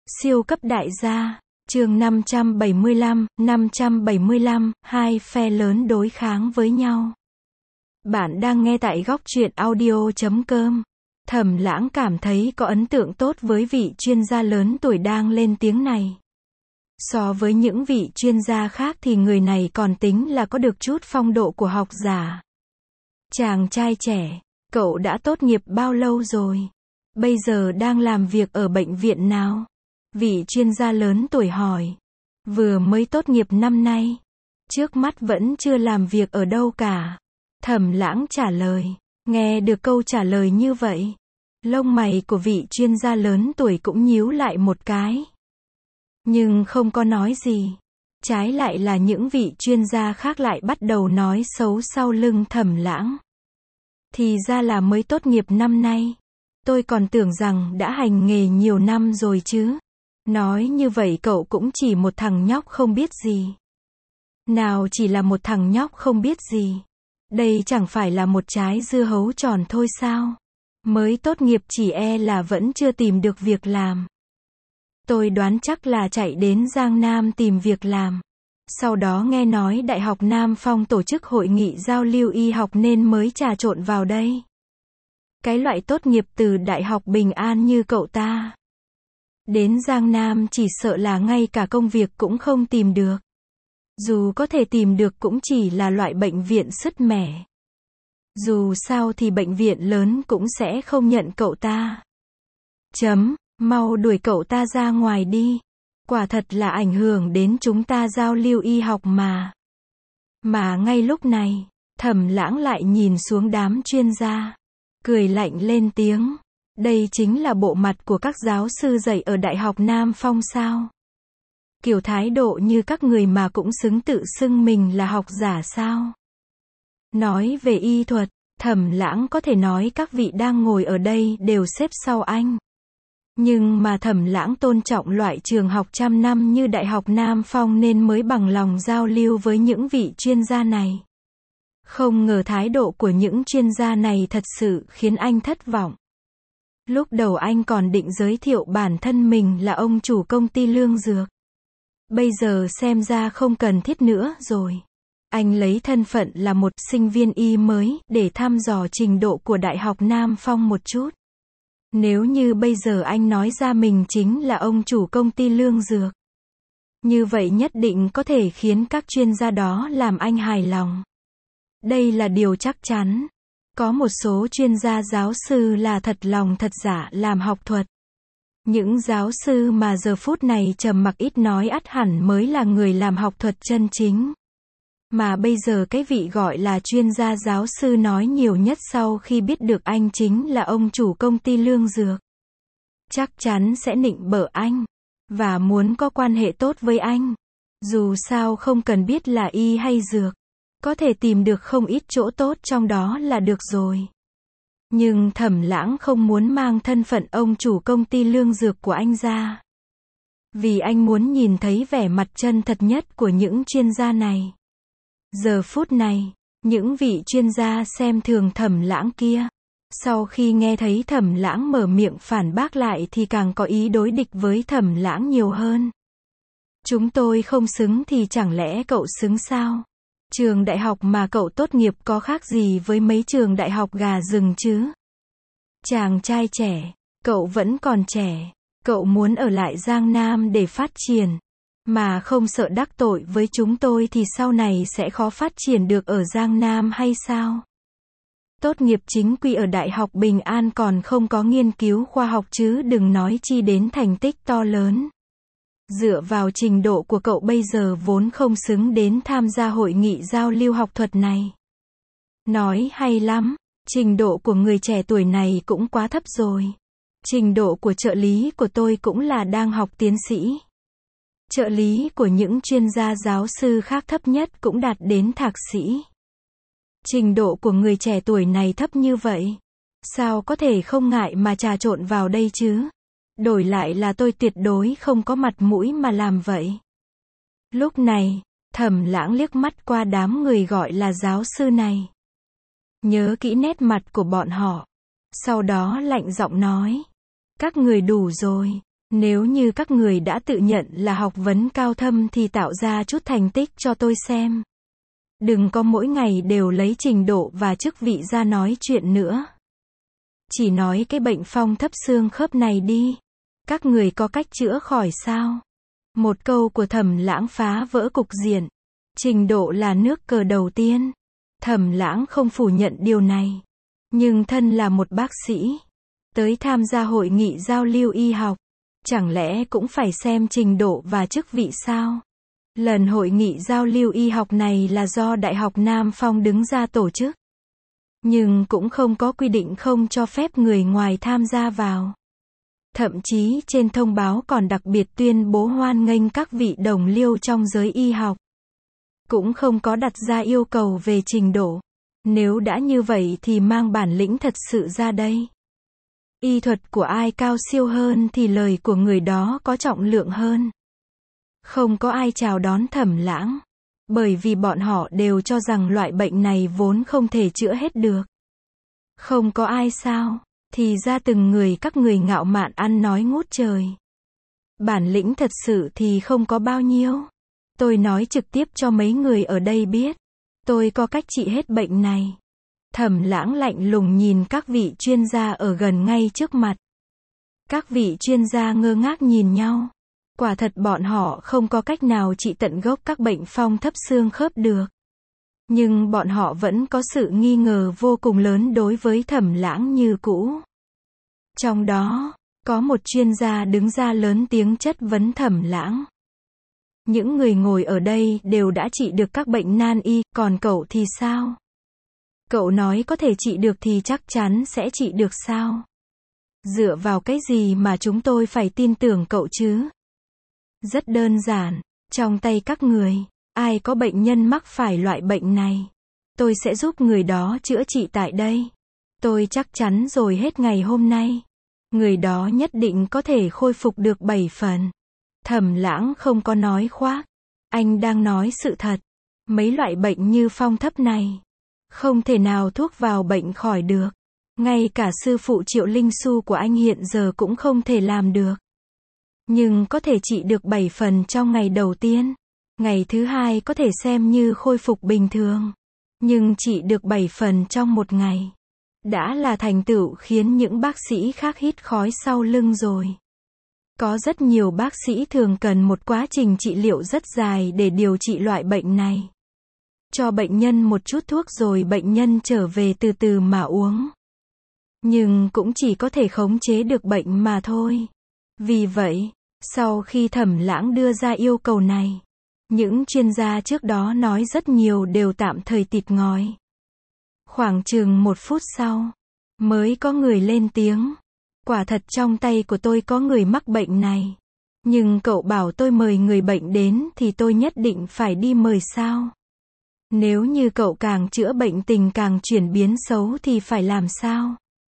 Siêu cấp đại gia, chương 575, hai phe lớn đối kháng với nhau. Bạn đang nghe tại góc truyện audio.com. Thẩm Lãng cảm thấy có ấn tượng tốt với vị chuyên gia lớn tuổi đang lên tiếng này. So với những vị chuyên gia khác thì người này còn tính là có được chút phong độ của học giả. Chàng trai trẻ, cậu đã tốt nghiệp bao lâu rồi? Bây giờ đang làm việc ở bệnh viện nào? Vị chuyên gia lớn tuổi hỏi. Vừa mới tốt nghiệp năm nay. Trước mắt vẫn chưa làm việc ở đâu cả. Thẩm Lãng trả lời. Nghe được câu trả lời như vậy, lông mày của vị chuyên gia lớn tuổi cũng nhíu lại một cái. Nhưng không có nói gì. Trái lại là những vị chuyên gia khác lại bắt đầu nói xấu sau lưng Thẩm Lãng. Thì ra là mới tốt nghiệp năm nay. Tôi còn tưởng rằng đã hành nghề nhiều năm rồi chứ. Nói như vậy cậu cũng chỉ một thằng nhóc không biết gì. Nào chỉ là một thằng nhóc không biết gì. Đây chẳng phải là một trái dưa hấu tròn thôi sao? Mới tốt nghiệp chỉ e là vẫn chưa tìm được việc làm. Tôi đoán chắc là chạy đến Giang Nam tìm việc làm. Sau đó nghe nói Đại học Nam Phong tổ chức hội nghị giao lưu y học nên mới trà trộn vào đây. Cái loại tốt nghiệp từ Đại học Bình An như cậu ta. Đến Giang Nam chỉ sợ là ngay cả công việc cũng không tìm được. Dù có thể tìm được cũng chỉ là loại bệnh viện sứt mẻ. Dù sao thì bệnh viện lớn cũng sẽ không nhận cậu ta. Mau đuổi cậu ta ra ngoài đi. Quả thật là ảnh hưởng đến chúng ta giao lưu y học mà. Mà ngay lúc này, Thẩm Lãng lại nhìn xuống đám chuyên gia. Cười lạnh lên tiếng. Đây chính là bộ mặt của các giáo sư dạy ở Đại học Nam Phong sao? Kiểu thái độ như các người mà cũng xứng tự xưng mình là học giả sao? Nói về y thuật, Thẩm Lãng có thể nói các vị đang ngồi ở đây đều xếp sau anh. Nhưng mà Thẩm Lãng tôn trọng loại trường học trăm năm như Đại học Nam Phong nên mới bằng lòng giao lưu với những vị chuyên gia này. Không ngờ thái độ của những chuyên gia này thật sự khiến anh thất vọng. Lúc đầu anh còn định giới thiệu bản thân mình là ông chủ công ty lương dược. Bây giờ xem ra không cần thiết nữa rồi. Anh lấy thân phận là một sinh viên y mới để thăm dò trình độ của Đại học Nam Phong một chút. Nếu như bây giờ anh nói ra mình chính là ông chủ công ty lương dược, như vậy nhất định có thể khiến các chuyên gia đó làm anh hài lòng. Đây là điều chắc chắn. Có một số chuyên gia giáo sư là thật lòng thật giả làm học thuật. Những giáo sư mà giờ phút này trầm mặc ít nói ắt hẳn mới là người làm học thuật chân chính. Mà bây giờ cái vị gọi là chuyên gia giáo sư nói nhiều nhất sau khi biết được anh chính là ông chủ công ty lương dược. Chắc chắn sẽ nịnh bợ anh. Và muốn có quan hệ tốt với anh. Dù sao không cần biết là y hay dược. Có thể tìm được không ít chỗ tốt trong đó là được rồi. Nhưng Thẩm Lãng không muốn mang thân phận ông chủ công ty lương dược của anh ra. Vì anh muốn nhìn thấy vẻ mặt chân thật nhất của những chuyên gia này. Giờ phút này, những vị chuyên gia xem thường Thẩm Lãng kia, sau khi nghe thấy Thẩm Lãng mở miệng phản bác lại thì càng có ý đối địch với Thẩm Lãng nhiều hơn. Chúng tôi không xứng thì chẳng lẽ cậu xứng sao? Trường đại học mà cậu tốt nghiệp có khác gì với mấy trường đại học gà rừng chứ? Chàng trai trẻ, cậu vẫn còn trẻ, cậu muốn ở lại Giang Nam để phát triển, mà không sợ đắc tội với chúng tôi thì sau này sẽ khó phát triển được ở Giang Nam hay sao? Tốt nghiệp chính quy ở Đại học Bình An còn không có nghiên cứu khoa học chứ đừng nói chi đến thành tích to lớn. Dựa vào trình độ của cậu bây giờ vốn không xứng đến tham gia hội nghị giao lưu học thuật này. Nói hay lắm, trình độ của người trẻ tuổi này cũng quá thấp rồi. Trình độ của trợ lý của tôi cũng là đang học tiến sĩ. Trợ lý của những chuyên gia giáo sư khác thấp nhất cũng đạt đến thạc sĩ. Trình độ của người trẻ tuổi này thấp như vậy. Sao có thể không ngại mà trà trộn vào đây chứ? Đổi lại là tôi tuyệt đối không có mặt mũi mà làm vậy. Lúc này, Thẩm Lãng liếc mắt qua đám người gọi là giáo sư này. Nhớ kỹ nét mặt của bọn họ. Sau đó lạnh giọng nói. Các người đủ rồi. Nếu như các người đã tự nhận là học vấn cao thâm thì tạo ra chút thành tích cho tôi xem. Đừng có mỗi ngày đều lấy trình độ và chức vị ra nói chuyện nữa. Chỉ nói cái bệnh phong thấp xương khớp này đi. Các người có cách chữa khỏi sao? Một câu của Thẩm Lãng phá vỡ cục diện. Trình độ là nước cờ đầu tiên. Thẩm Lãng không phủ nhận điều này. Nhưng thân là một bác sĩ, tới tham gia hội nghị giao lưu y học, chẳng lẽ cũng phải xem trình độ và chức vị sao? Lần hội nghị giao lưu y học này là do Đại học Nam Phong đứng ra tổ chức. Nhưng cũng không có quy định không cho phép người ngoài tham gia vào. Thậm chí trên thông báo còn đặc biệt tuyên bố hoan nghênh các vị đồng liêu trong giới y học. Cũng không có đặt ra yêu cầu về trình độ. Nếu đã như vậy thì mang bản lĩnh thật sự ra đây. Y thuật của ai cao siêu hơn thì lời của người đó có trọng lượng hơn. Không có ai chào đón Thẩm Lãng. Bởi vì bọn họ đều cho rằng loại bệnh này vốn không thể chữa hết được. Không có ai sao? Thì ra từng người các người ngạo mạn ăn nói ngút trời. Bản lĩnh thật sự thì không có bao nhiêu. Tôi nói trực tiếp cho mấy người ở đây biết. Tôi có cách trị hết bệnh này. Thẩm Lãng lạnh lùng nhìn các vị chuyên gia ở gần ngay trước mặt. Các vị chuyên gia ngơ ngác nhìn nhau. Quả thật bọn họ không có cách nào trị tận gốc các bệnh phong thấp xương khớp được. Nhưng bọn họ vẫn có sự nghi ngờ vô cùng lớn đối với Thẩm Lãng như cũ. Trong đó, có một chuyên gia đứng ra lớn tiếng chất vấn Thẩm Lãng. Những người ngồi ở đây đều đã trị được các bệnh nan y, còn cậu thì sao? Cậu nói có thể trị được thì chắc chắn sẽ trị được sao? Dựa vào cái gì mà chúng tôi phải tin tưởng cậu chứ? Rất đơn giản, trong tay các người, ai có bệnh nhân mắc phải loại bệnh này, tôi sẽ giúp người đó chữa trị tại đây. Tôi chắc chắn rồi hết ngày hôm nay, người đó nhất định có thể khôi phục được 7 phần. Thẩm Lãng không có nói khoác, anh đang nói sự thật. Mấy loại bệnh như phong thấp này, không thể nào thuốc vào bệnh khỏi được. Ngay cả sư phụ Triệu Linh Su của anh hiện giờ cũng không thể làm được. Nhưng có thể trị được 7 phần trong ngày đầu tiên. Ngày thứ hai có thể xem như khôi phục bình thường. Nhưng trị được 7 phần trong một ngày. Đã là thành tựu khiến những bác sĩ khác hít khói sau lưng rồi. Có rất nhiều bác sĩ thường cần một quá trình trị liệu rất dài để điều trị loại bệnh này. Cho bệnh nhân một chút thuốc rồi bệnh nhân trở về từ từ mà uống. Nhưng cũng chỉ có thể khống chế được bệnh mà thôi. Vì vậy, sau khi Thẩm Lãng đưa ra yêu cầu này, những chuyên gia trước đó nói rất nhiều đều tạm thời tịt ngòi. Khoảng chừng 1 phút sau, mới có người lên tiếng. Quả thật trong tay của tôi có người mắc bệnh này. Nhưng cậu bảo tôi mời người bệnh đến thì tôi nhất định phải đi mời sao? Nếu như cậu càng chữa bệnh tình càng chuyển biến xấu thì phải làm sao?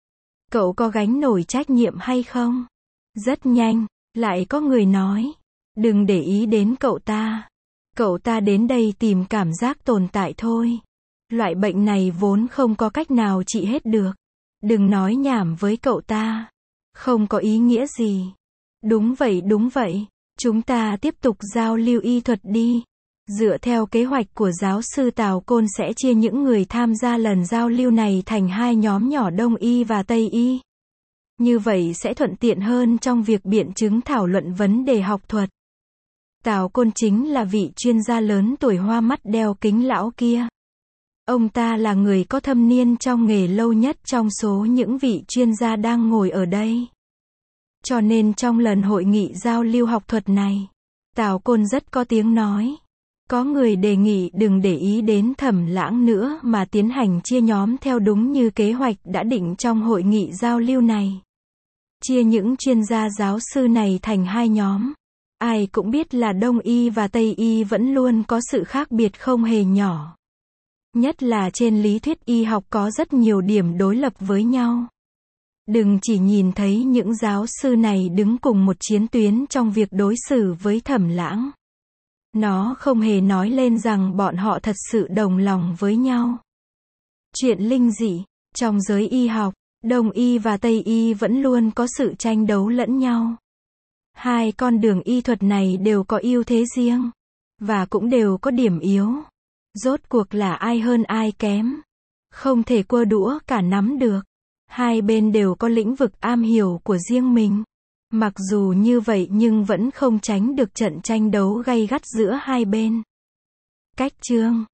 Cậu có gánh nổi trách nhiệm hay không? Rất nhanh, lại có người nói. Đừng để ý đến cậu ta. Cậu ta đến đây tìm cảm giác tồn tại thôi. Loại bệnh này vốn không có cách nào trị hết được. Đừng nói nhảm với cậu ta. Không có ý nghĩa gì. Đúng vậy. Chúng ta tiếp tục giao lưu y thuật đi. Dựa theo kế hoạch của giáo sư Tào Côn sẽ chia những người tham gia lần giao lưu này thành 2 nhóm nhỏ Đông y và Tây y. Như vậy sẽ thuận tiện hơn trong việc biện chứng thảo luận vấn đề học thuật. Tào Côn chính là vị chuyên gia lớn tuổi hoa mắt đeo kính lão kia. Ông ta là người có thâm niên trong nghề lâu nhất trong số những vị chuyên gia đang ngồi ở đây. Cho nên trong lần hội nghị giao lưu học thuật này, Tào Côn rất có tiếng nói. Có người đề nghị đừng để ý đến Thẩm Lãng nữa mà tiến hành chia nhóm theo đúng như kế hoạch đã định trong hội nghị giao lưu này. Chia những chuyên gia giáo sư này thành 2 nhóm. Ai cũng biết là Đông y và Tây y vẫn luôn có sự khác biệt không hề nhỏ. Nhất là trên lý thuyết y học có rất nhiều điểm đối lập với nhau. Đừng chỉ nhìn thấy những giáo sư này đứng cùng một chiến tuyến trong việc đối xử với Thẩm Lãng. Nó không hề nói lên rằng bọn họ thật sự đồng lòng với nhau. Chuyện linh dị, trong giới y học, Đông y và Tây y vẫn luôn có sự tranh đấu lẫn nhau. Hai con đường y thuật này đều có ưu thế riêng, và cũng đều có điểm yếu. Rốt cuộc là ai hơn ai kém? Không thể cua đũa cả nắm được. Hai bên đều có lĩnh vực am hiểu của riêng mình. Mặc dù như vậy nhưng vẫn không tránh được trận tranh đấu gay gắt giữa hai bên. Cách chương